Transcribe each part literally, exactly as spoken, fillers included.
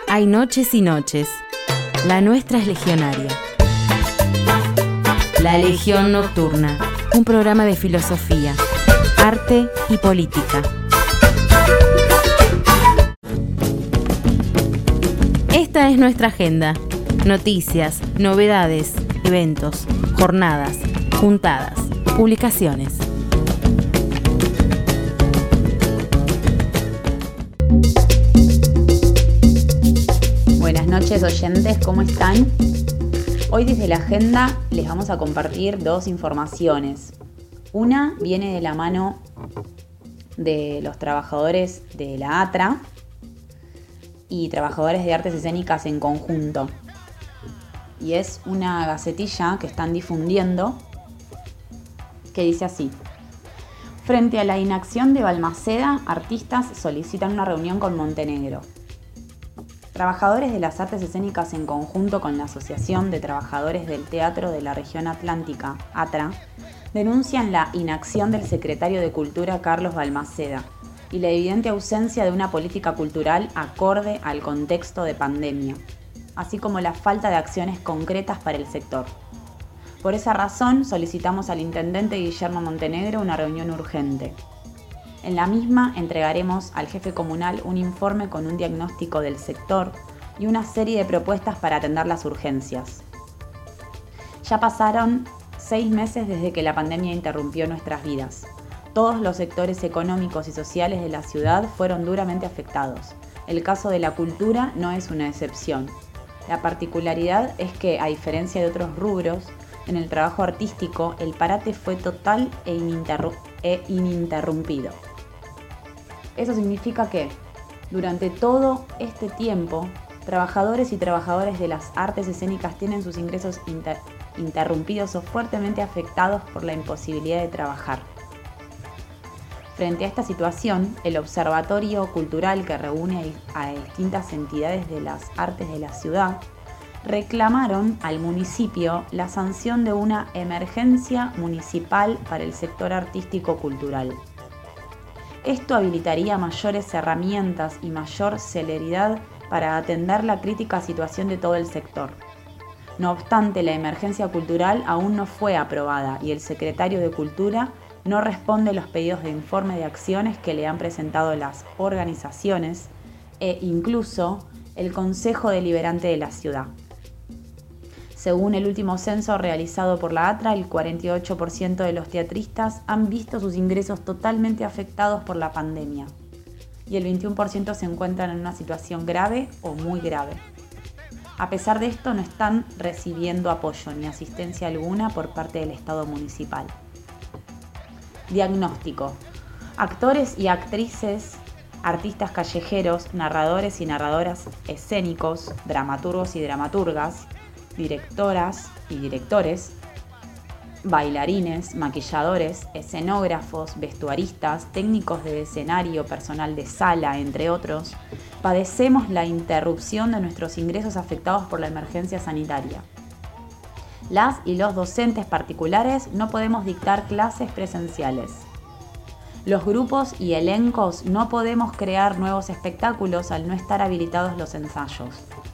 Hay noches y noches. La nuestra es legionaria. La Legión Nocturna, un programa de filosofía, arte y política. Esta es nuestra agenda. Noticias, novedades, eventos, jornadas, juntadas, publicaciones. Buenas noches, oyentes, ¿cómo están? Hoy desde la agenda les vamos a compartir dos informaciones. Una viene de la mano de los trabajadores de la ATRA y trabajadores de artes escénicas en conjunto. Y es una gacetilla que están difundiendo que dice así: frente a la inacción de Balmaceda, artistas solicitan una reunión con Montenegro. Trabajadores de las artes escénicas en conjunto con la Asociación de Trabajadores del Teatro de la Región Atlántica, ATRA, denuncian la inacción del secretario de Cultura Carlos Balmaceda y la evidente ausencia de una política cultural acorde al contexto de pandemia, así como la falta de acciones concretas para el sector. Por esa razón, solicitamos al intendente Guillermo Montenegro una reunión urgente. En la misma entregaremos al jefe comunal un informe con un diagnóstico del sector y una serie de propuestas para atender las urgencias. Ya pasaron seis meses desde que la pandemia interrumpió nuestras vidas. Todos los sectores económicos y sociales de la ciudad fueron duramente afectados. El caso de la cultura no es una excepción. La particularidad es que, a diferencia de otros rubros, en el trabajo artístico el parate fue total e, ininterru- e ininterrumpido. Eso significa que, durante todo este tiempo, trabajadores y trabajadoras de las artes escénicas tienen sus ingresos inter- interrumpidos o fuertemente afectados por la imposibilidad de trabajar. Frente a esta situación, el Observatorio Cultural, que reúne a distintas entidades de las artes de la ciudad, reclamaron al municipio la sanción de una emergencia municipal para el sector artístico-cultural. Esto habilitaría mayores herramientas y mayor celeridad para atender la crítica situación de todo el sector. No obstante, la emergencia cultural aún no fue aprobada y el secretario de Cultura no responde los pedidos de informe de acciones que le han presentado las organizaciones e incluso el Consejo Deliberante de la ciudad. Según el último censo realizado por la ATRA, el cuarenta y ocho por ciento de los teatristas han visto sus ingresos totalmente afectados por la pandemia y el veintiuno por ciento se encuentran en una situación grave o muy grave. A pesar de esto, no están recibiendo apoyo ni asistencia alguna por parte del Estado municipal. Diagnóstico: actores y actrices, artistas callejeros, narradores y narradoras escénicos, dramaturgos y dramaturgas, directoras y directores, bailarines, maquilladores, escenógrafos, vestuaristas, técnicos de escenario, personal de sala, entre otros, padecemos la interrupción de nuestros ingresos afectados por la emergencia sanitaria. Las y los docentes particulares no podemos dictar clases presenciales. Los grupos y elencos no podemos crear nuevos espectáculos al no estar habilitados los ensayos.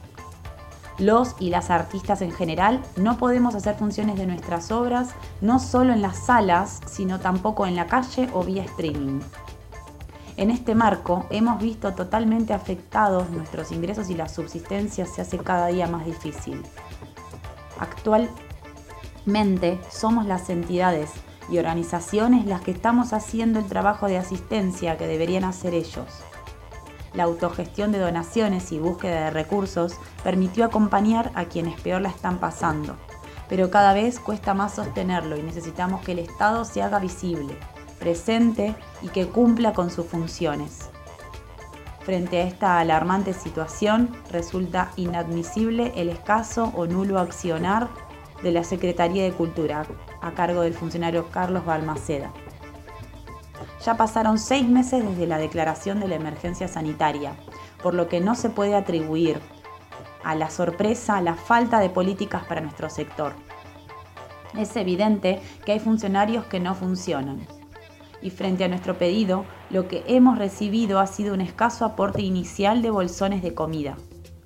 Los y las artistas en general no podemos hacer funciones de nuestras obras no solo en las salas, sino tampoco en la calle o vía streaming. En este marco, hemos visto totalmente afectados nuestros ingresos y la subsistencia se hace cada día más difícil. Actualmente, somos las entidades y organizaciones las que estamos haciendo el trabajo de asistencia que deberían hacer ellos. La autogestión de donaciones y búsqueda de recursos permitió acompañar a quienes peor la están pasando, pero cada vez cuesta más sostenerlo y necesitamos que el Estado se haga visible, presente y que cumpla con sus funciones. Frente a esta alarmante situación, resulta inadmisible el escaso o nulo accionar de la Secretaría de Cultura, a cargo del funcionario Carlos Balmaceda. Ya pasaron seis meses desde la declaración de la emergencia sanitaria, por lo que no se puede atribuir a la sorpresa la falta de políticas para nuestro sector. Es evidente que hay funcionarios que no funcionan. Y frente a nuestro pedido, lo que hemos recibido ha sido un escaso aporte inicial de bolsones de comida.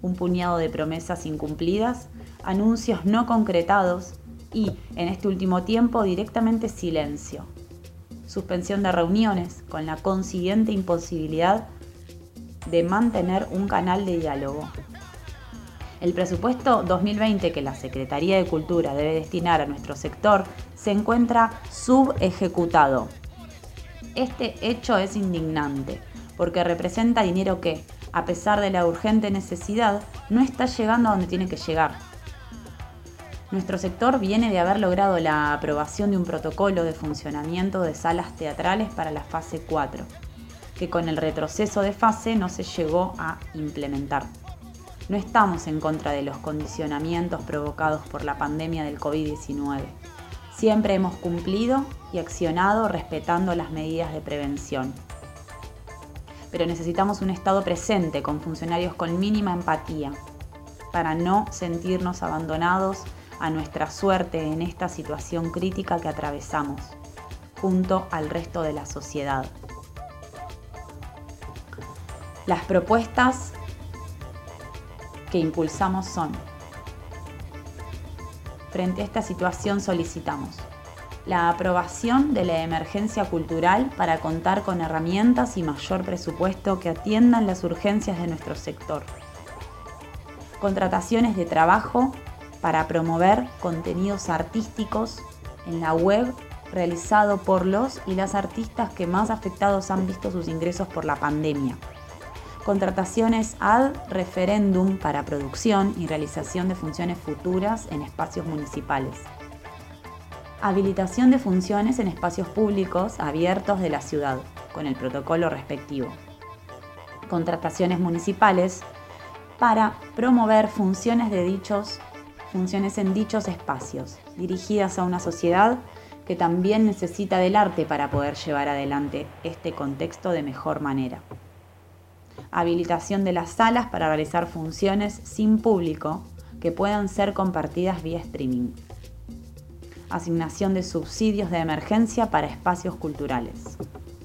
un puñado de promesas incumplidas, anuncios no concretados y, en este último tiempo, directamente silencio. Suspensión de reuniones, con la consiguiente imposibilidad de mantener un canal de diálogo. El presupuesto dos mil veinte que la Secretaría de Cultura debe destinar a nuestro sector se encuentra subejecutado. Este hecho es indignante, porque representa dinero que, a pesar de la urgente necesidad, no está llegando a donde tiene que llegar. Nuestro sector viene de haber logrado la aprobación de un protocolo de funcionamiento de salas teatrales para la fase cuatro, que con el retroceso de fase no se llegó a implementar. No estamos en contra de los condicionamientos provocados por la pandemia del covid diecinueve. Siempre hemos cumplido y accionado respetando las medidas de prevención. Pero necesitamos un Estado presente con funcionarios con mínima empatía para no sentirnos abandonados a nuestra suerte en esta situación crítica que atravesamos, junto al resto de la sociedad. Las propuestas que impulsamos son: frente a esta situación solicitamos la aprobación de la emergencia cultural para contar con herramientas y mayor presupuesto que atiendan las urgencias de nuestro sector. Contrataciones de trabajo para promover contenidos artísticos en la web realizado por los y las artistas que más afectados han visto sus ingresos por la pandemia. Contrataciones ad referendum para producción y realización de funciones futuras en espacios municipales. Habilitación de funciones en espacios públicos abiertos de la ciudad, con el protocolo respectivo. Contrataciones municipales para promover funciones, de dichos, funciones en dichos espacios, dirigidas a una sociedad que también necesita del arte para poder llevar adelante este contexto de mejor manera. Habilitación de las salas para realizar funciones sin público que puedan ser compartidas vía streaming. Asignación de subsidios de emergencia para espacios culturales.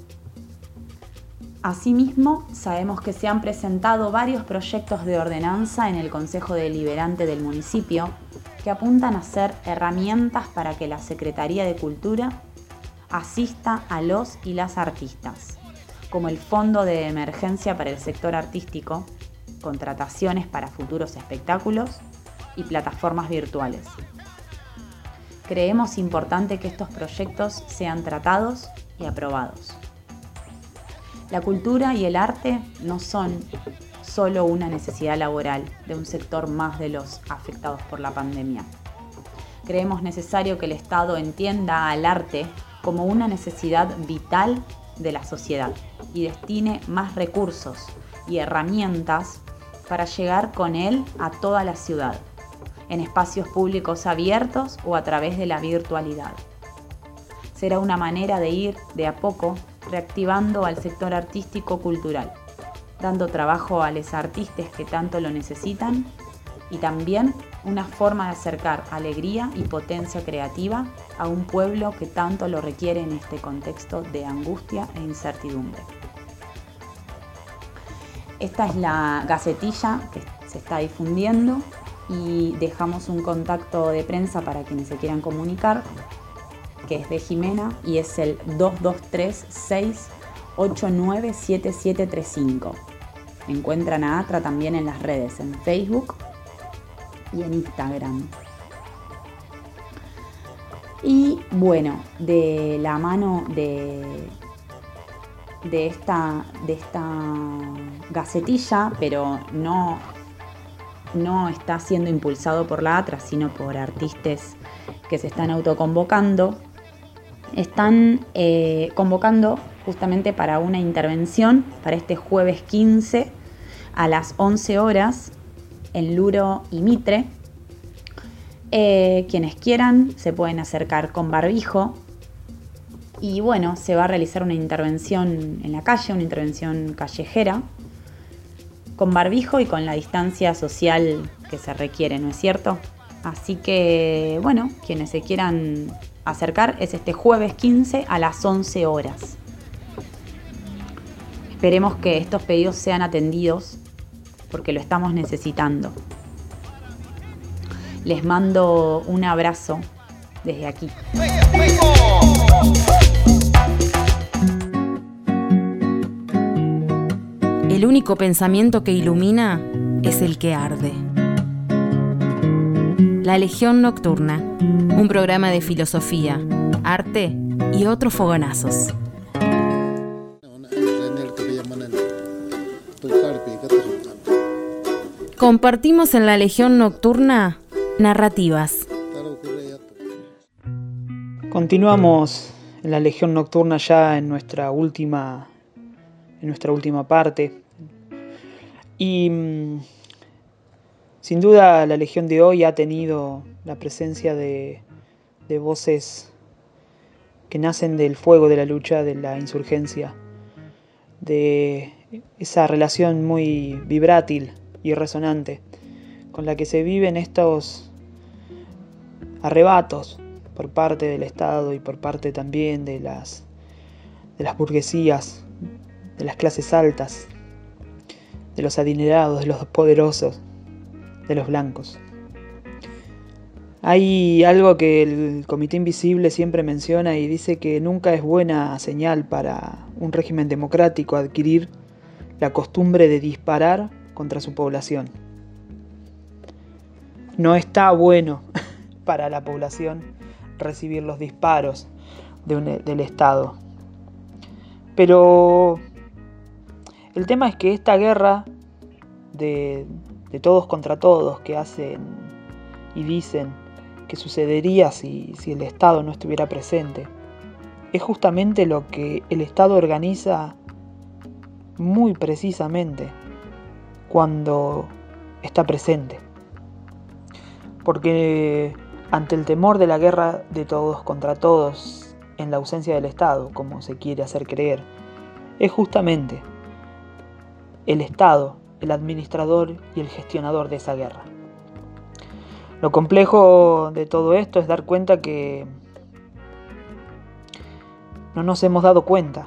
Asimismo, sabemos que se han presentado varios proyectos de ordenanza en el Consejo Deliberante del municipio que apuntan a ser herramientas para que la Secretaría de Cultura asista a los y las artistas, como el Fondo de Emergencia para el Sector Artístico, contrataciones para futuros espectáculos y plataformas virtuales. Creemos importante que estos proyectos sean tratados y aprobados. La cultura y el arte no son solo una necesidad laboral de un sector más de los afectados por la pandemia. Creemos necesario que el Estado entienda al arte como una necesidad vital de la sociedad y destine más recursos y herramientas para llegar con él a toda la ciudad, en espacios públicos abiertos o a través de la virtualidad. Será una manera de ir de a poco reactivando al sector artístico-cultural, dando trabajo a los artistas que tanto lo necesitan y también una forma de acercar alegría y potencia creativa a un pueblo que tanto lo requiere en este contexto de angustia e incertidumbre. Esta es la gacetilla que se está difundiendo y dejamos un contacto de prensa para quienes se quieran comunicar, que es de Jimena y es el dos dos tres, seis ocho nueve, siete siete tres cinco. Encuentran a Atra también en las redes, en Facebook y en Instagram. Y bueno, de la mano de, de, esta, de esta gacetilla, pero no, no está siendo impulsado por la Atra, sino por artistas que se están autoconvocando, están eh, convocando justamente para una intervención para este jueves quince a las once horas en Luro y Mitre. Eh, quienes quieran se pueden acercar con barbijo y bueno, se va a realizar una intervención en la calle, una intervención callejera con barbijo y con la distancia social que se requiere, ¿no es cierto? Así que bueno, quienes se quieran acercar es este jueves quince a las once horas. Esperemos que estos pedidos sean atendidos porque lo estamos necesitando. Les mando un abrazo desde aquí. El único pensamiento que ilumina es el que arde. La Legión Nocturna, un programa de filosofía, arte y otros fogonazos. Compartimos en la Legión Nocturna narrativas. Continuamos en la Legión Nocturna ya en nuestra última, en nuestra última parte. Y mmm, sin duda la Legión de hoy ha tenido la presencia de, de voces que nacen del fuego de la lucha, de la insurgencia, de esa relación muy vibrátil y resonante con la que se viven estos arrebatos por parte del Estado y por parte también de las, de las burguesías, de las clases altas, de los adinerados, de los poderosos, de los blancos. Hay algo que el Comité Invisible siempre menciona y dice que nunca es buena señal para un régimen democrático adquirir la costumbre de disparar contra su población. No está bueno para la población recibir los disparos de un, del Estado. Pero el tema es que esta guerra de, de todos contra todos que hacen y dicen que sucedería si, si el Estado no estuviera presente, es justamente lo que el Estado organiza muy precisamente cuando está presente. Porque ante el temor de la guerra de todos contra todos en la ausencia del Estado, como se quiere hacer creer, es justamente el Estado el administrador y el gestionador de esa guerra. Lo complejo de todo esto es dar cuenta que no nos hemos dado cuenta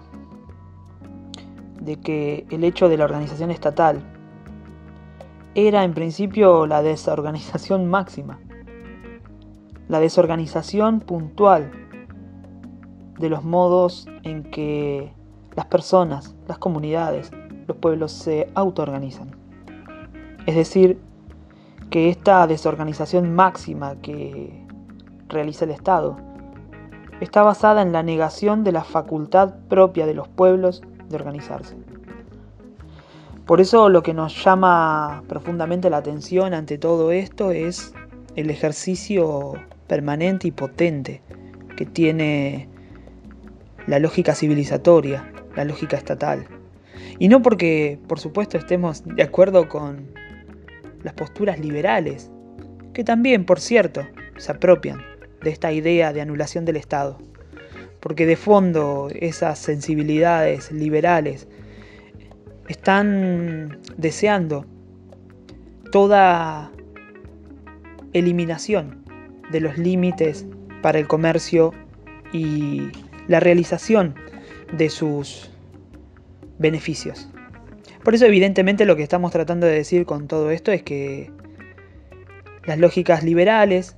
de que el hecho de la organización estatal era en principio la desorganización máxima, la desorganización puntual de los modos en que las personas, las comunidades, los pueblos se autoorganizan. Es decir, que esta desorganización máxima que realiza el Estado está basada en la negación de la facultad propia de los pueblos de organizarse. Por eso lo que nos llama profundamente la atención ante todo esto es el ejercicio permanente y potente que tiene la lógica civilizatoria, la lógica estatal. Y no porque, por supuesto, estemos de acuerdo con las posturas liberales, que también, por cierto, se apropian de esta idea de anulación del Estado, porque de fondo esas sensibilidades liberales están deseando toda eliminación de los límites para el comercio y la realización de sus beneficios. Por eso, evidentemente, lo que estamos tratando de decir con todo esto es que las lógicas liberales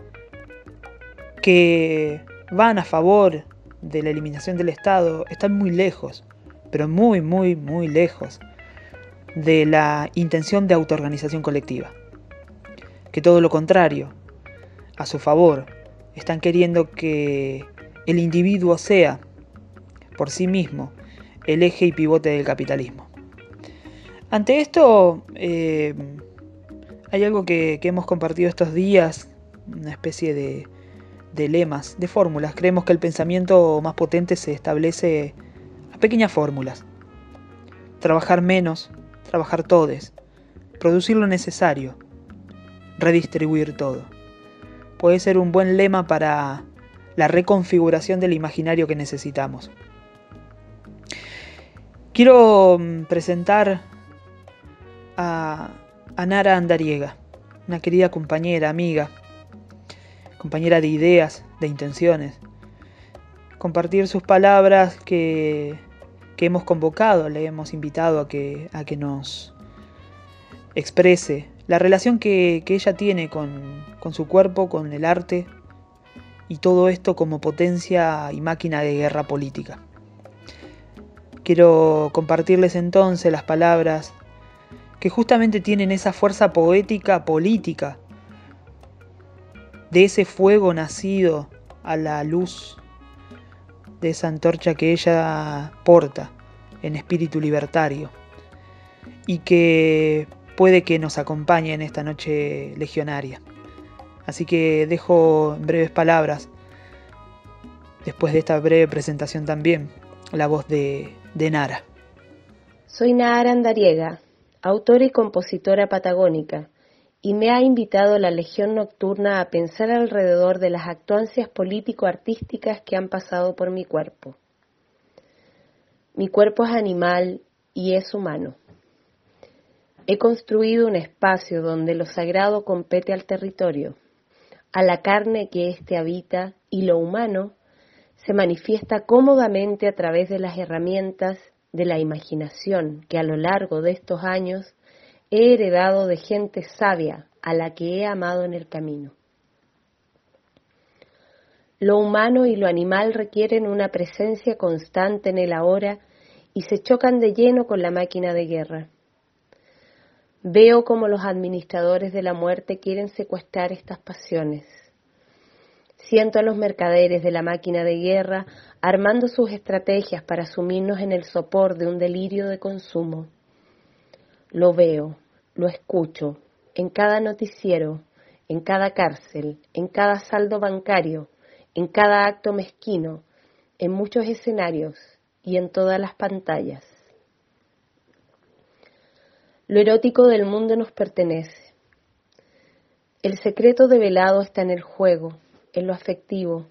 que van a favor de la eliminación del Estado están muy lejos, pero muy, muy, muy lejos de la intención de autoorganización colectiva. Que todo lo contrario, a su favor, están queriendo que el individuo sea, por sí mismo, el eje y pivote del capitalismo. Ante esto, eh, hay algo que, que hemos compartido estos días, una especie de, de lemas, de fórmulas. Creemos que el pensamiento más potente se establece a pequeñas fórmulas. Trabajar menos, trabajar todes, producir lo necesario, redistribuir todo. Puede ser un buen lema para la reconfiguración del imaginario que necesitamos. Quiero presentar a, a Nara Andariega, una querida compañera, amiga, compañera de ideas, de intenciones. Compartir sus palabras que, que hemos convocado, le hemos invitado a que, a que nos, exprese la relación que, que ella tiene con, con su cuerpo, con el arte, y todo esto como potencia y máquina de guerra política. Quiero compartirles entonces las palabras que justamente tienen esa fuerza poética política, de ese fuego nacido a la luz de esa antorcha que ella porta en espíritu libertario y que puede que nos acompañe en esta noche legionaria. Así que dejo en breves palabras, después de esta breve presentación también, la voz de, de Nara. Soy Nara Andariega, autora y compositora patagónica, y me ha invitado la Legión Nocturna a pensar alrededor de las actuancias político-artísticas que han pasado por mi cuerpo. Mi cuerpo es animal y es humano. He construido un espacio donde lo sagrado compete al territorio, a la carne que éste habita, y lo humano se manifiesta cómodamente a través de las herramientas de la imaginación que a lo largo de estos años he heredado de gente sabia a la que he amado en el camino. Lo humano y lo animal requieren una presencia constante en el ahora y se chocan de lleno con la máquina de guerra. Veo cómo los administradores de la muerte quieren secuestrar estas pasiones. Siento a los mercaderes de la máquina de guerra armando sus estrategias para sumirnos en el sopor de un delirio de consumo. Lo veo, lo escucho, en cada noticiero, en cada cárcel, en cada saldo bancario, en cada acto mezquino, en muchos escenarios y en todas las pantallas. Lo erótico del mundo nos pertenece. El secreto develado está en el juego, en lo afectivo.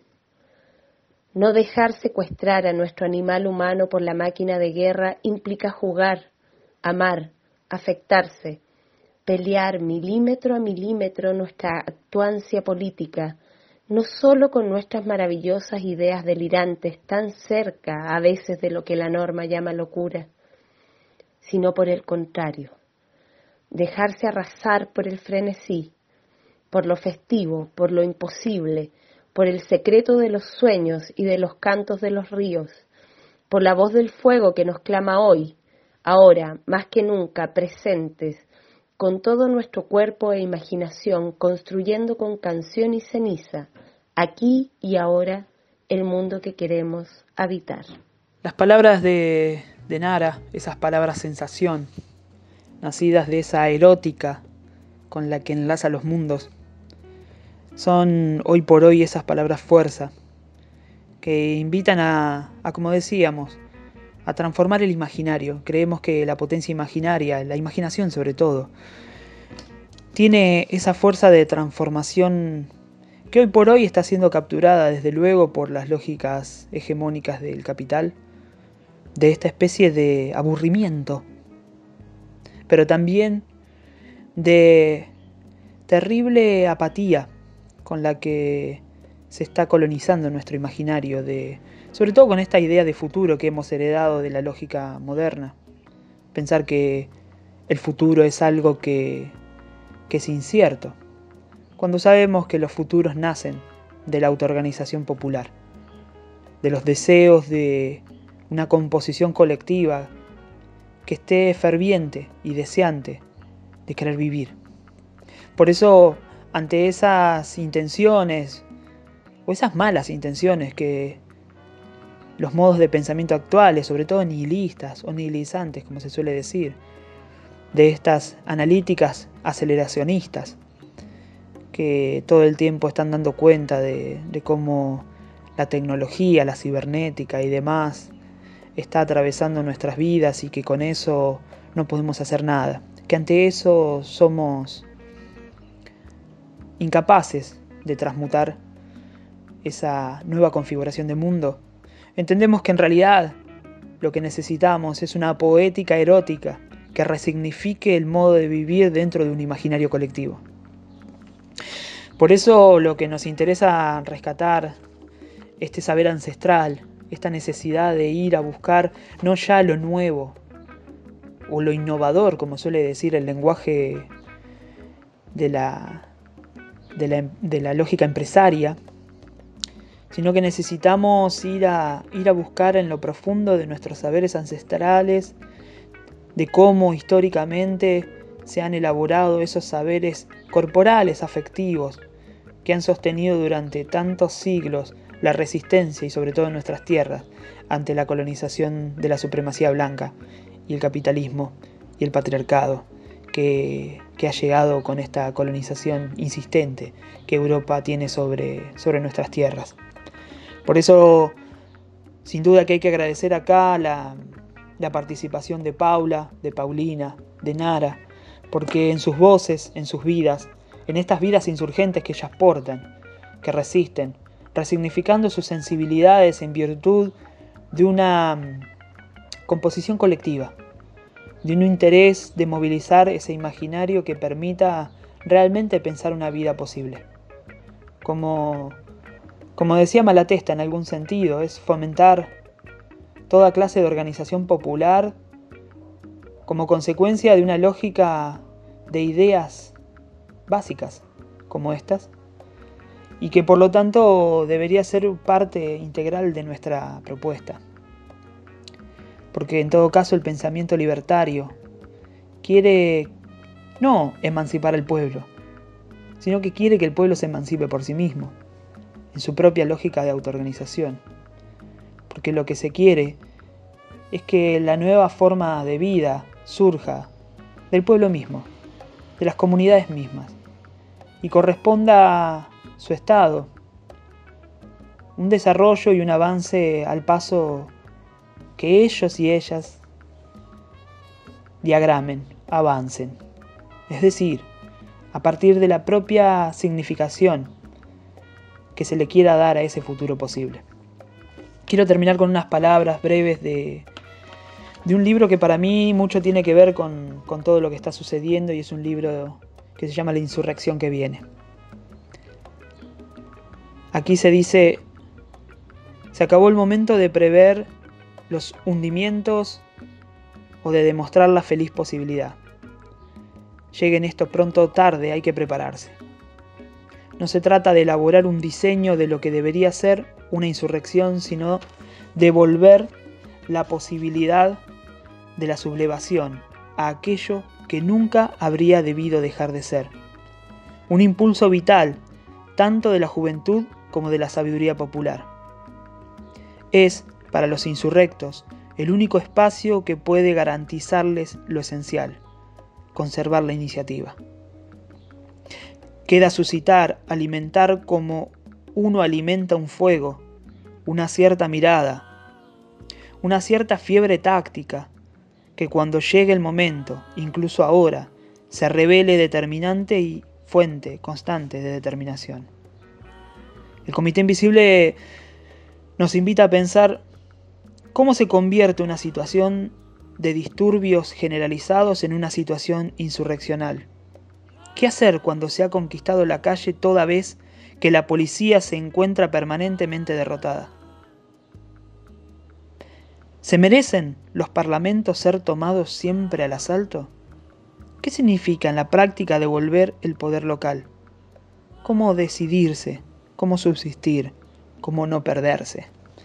No dejar secuestrar a nuestro animal humano por la máquina de guerra implica jugar, amar, afectarse, pelear milímetro a milímetro nuestra actuancia política, no solo con nuestras maravillosas ideas delirantes tan cerca a veces de lo que la norma llama locura, sino por el contrario, dejarse arrasar por el frenesí, por lo festivo, por lo imposible, por el secreto de los sueños y de los cantos de los ríos, por la voz del fuego que nos clama hoy, ahora, más que nunca, presentes, con todo nuestro cuerpo e imaginación, construyendo con canción y ceniza, aquí y ahora, el mundo que queremos habitar. Las palabras de, de Nara, esas palabras sensación, nacidas de esa erótica con la que enlaza los mundos, son hoy por hoy esas palabras fuerza, que invitan a, a, como decíamos, a transformar el imaginario. Creemos que la potencia imaginaria, la imaginación sobre todo, tiene esa fuerza de transformación que hoy por hoy está siendo capturada desde luego por las lógicas hegemónicas del capital, de esta especie de aburrimiento, pero también de terrible apatía con la que se está colonizando nuestro imaginario, de, sobre todo con esta idea de futuro que hemos heredado de la lógica moderna. Pensar que el futuro es algo que, que es incierto, cuando sabemos que los futuros nacen de la autoorganización popular, de los deseos de una composición colectiva que esté ferviente y deseante de querer vivir. Por eso, ante esas intenciones, o esas malas intenciones que los modos de pensamiento actuales, sobre todo nihilistas o nihilizantes, como se suele decir, de estas analíticas aceleracionistas, que todo el tiempo están dando cuenta de, de cómo la tecnología, la cibernética y demás está atravesando nuestras vidas y que con eso no podemos hacer nada, que ante eso somos incapaces de transmutar esa nueva configuración de mundo. Entendemos que en realidad lo que necesitamos es una poética erótica que resignifique el modo de vivir dentro de un imaginario colectivo. Por eso lo que nos interesa rescatar, este saber ancestral, esta necesidad de ir a buscar no ya lo nuevo, o lo innovador, como suele decir el lenguaje de la, de la, de la lógica empresaria, sino que necesitamos ir a, ir a buscar en lo profundo de nuestros saberes ancestrales, de cómo históricamente se han elaborado esos saberes corporales, afectivos, que han sostenido durante tantos siglos la resistencia y sobre todo en nuestras tierras ante la colonización de la supremacía blanca y el capitalismo y el patriarcado que, que ha llegado con esta colonización insistente que Europa tiene sobre, sobre nuestras tierras. Por eso, sin duda que hay que agradecer acá la, la participación de Paula, de Paulina, de Nara, porque en sus voces, en sus vidas, en estas vidas insurgentes que ellas portan, que resisten, resignificando sus sensibilidades en virtud de una composición colectiva, de un interés de movilizar ese imaginario que permita realmente pensar una vida posible. Como, como decía Malatesta en algún sentido, es fomentar toda clase de organización popular como consecuencia de una lógica de ideas básicas como estas, y que por lo tanto debería ser parte integral de nuestra propuesta. Porque en todo caso el pensamiento libertario quiere no emancipar al pueblo, sino que quiere que el pueblo se emancipe por sí mismo, en su propia lógica de autoorganización. Porque lo que se quiere es que la nueva forma de vida surja del pueblo mismo, de las comunidades mismas, y corresponda a su estado, un desarrollo y un avance al paso que ellos y ellas diagramen, avancen. Es decir, a partir de la propia significación que se le quiera dar a ese futuro posible. Quiero terminar con unas palabras breves de, de un libro que para mí mucho tiene que ver con, con todo lo que está sucediendo, y es un libro que se llama La insurrección que viene. Aquí se dice: se acabó el momento de prever los hundimientos o de demostrar la feliz posibilidad. Lleguen esto pronto o tarde, hay que prepararse. No se trata de elaborar un diseño de lo que debería ser una insurrección, sino de volver la posibilidad de la sublevación a aquello que nunca habría debido dejar de ser. Un impulso vital, tanto de la juventud como de la sabiduría popular. Es, para los insurrectos, el único espacio que puede garantizarles lo esencial: conservar la iniciativa. Queda suscitar, alimentar como uno alimenta un fuego, una cierta mirada, una cierta fiebre táctica, que cuando llegue el momento, incluso ahora, se revele determinante y fuente constante de determinación. El Comité Invisible nos invita a pensar cómo se convierte una situación de disturbios generalizados en una situación insurreccional. ¿Qué hacer cuando se ha conquistado la calle toda vez que la policía se encuentra permanentemente derrotada? ¿Se merecen los parlamentos ser tomados siempre al asalto? ¿Qué significa en la práctica devolver el poder local? ¿Cómo decidirse? ¿Cómo subsistir? ¿Cómo no perderse?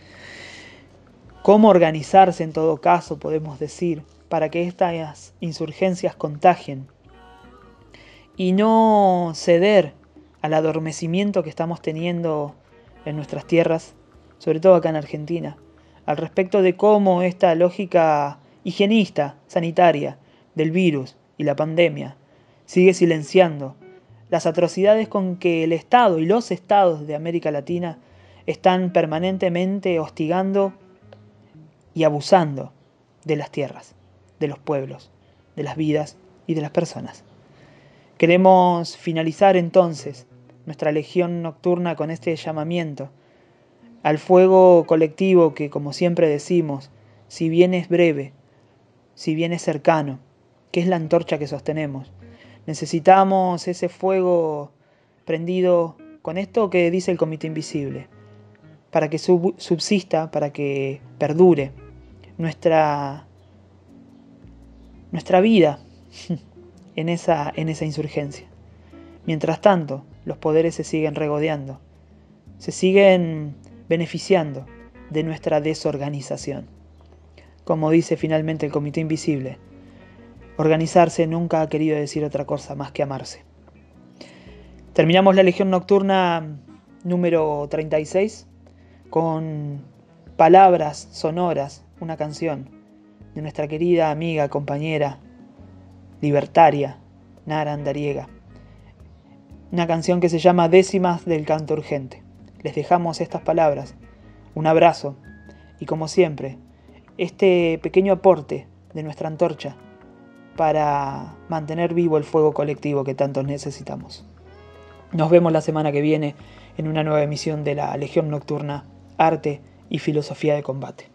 ¿Cómo organizarse en todo caso, podemos decir, para que estas insurgencias contagien? Y no ceder al adormecimiento que estamos teniendo en nuestras tierras, sobre todo acá en Argentina, al respecto de cómo esta lógica higienista, sanitaria, del virus y la pandemia sigue silenciando las atrocidades con que el Estado y los estados de América Latina están permanentemente hostigando y abusando de las tierras, de los pueblos, de las vidas y de las personas. Queremos finalizar entonces nuestra legión nocturna con este llamamiento al fuego colectivo que, como siempre decimos, si bien es breve, si bien es cercano, que es la antorcha que sostenemos, necesitamos ese fuego prendido con esto que dice el Comité Invisible, para que sub- subsista, para que perdure nuestra nuestra vida en esa, en esa insurgencia. Mientras tanto, los poderes se siguen regodeando, se siguen beneficiando de nuestra desorganización. Como dice finalmente el Comité Invisible, organizarse nunca ha querido decir otra cosa más que amarse. Terminamos la Legión Nocturna número treinta y seis con palabras sonoras, una canción de nuestra querida amiga, compañera, libertaria, Nara Andariega. Una canción que se llama Décimas del Canto Urgente. Les dejamos estas palabras, un abrazo y, como siempre, este pequeño aporte de nuestra antorcha para mantener vivo el fuego colectivo que tanto necesitamos. Nos vemos la semana que viene en una nueva emisión de la Legión Nocturna, Arte y Filosofía de Combate.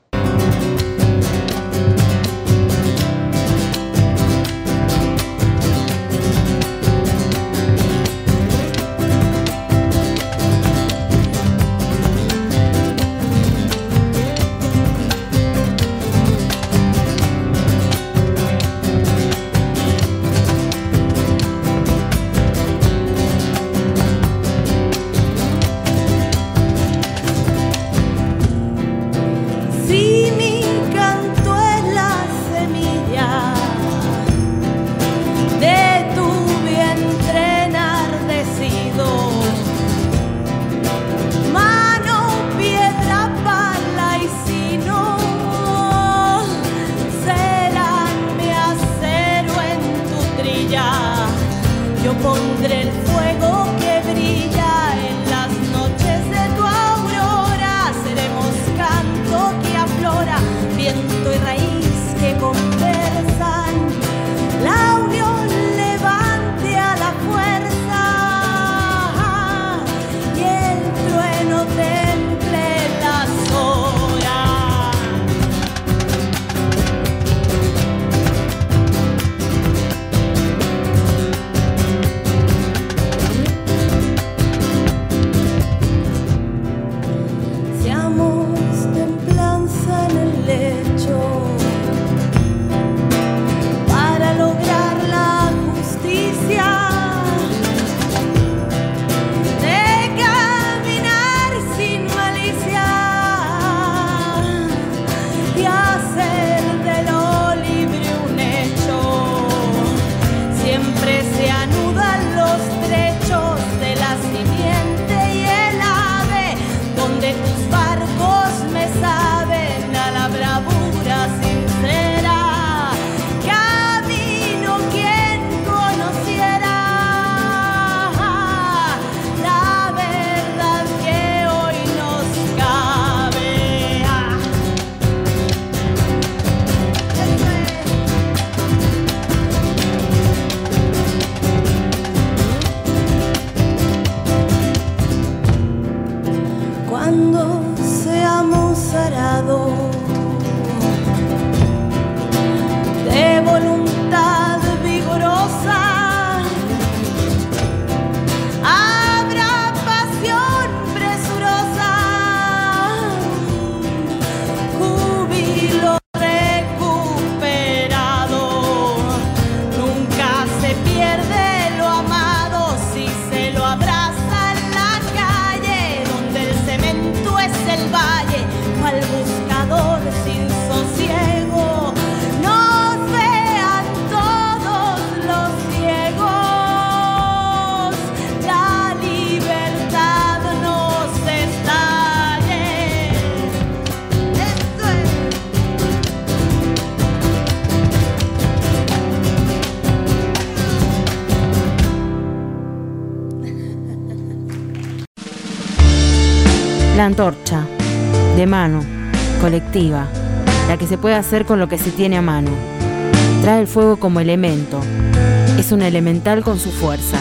La antorcha, de mano, colectiva, la que se puede hacer con lo que se tiene a mano. Trae el fuego como elemento, es un elemental con su fuerza.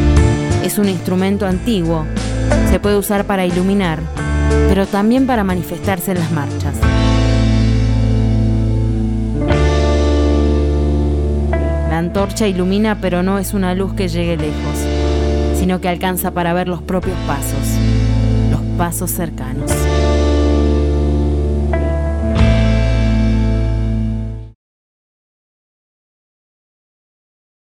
Es un instrumento antiguo, se puede usar para iluminar, pero también para manifestarse en las marchas. La antorcha ilumina, pero no es una luz que llegue lejos, sino que alcanza para ver los propios pasos, los pasos cercanos.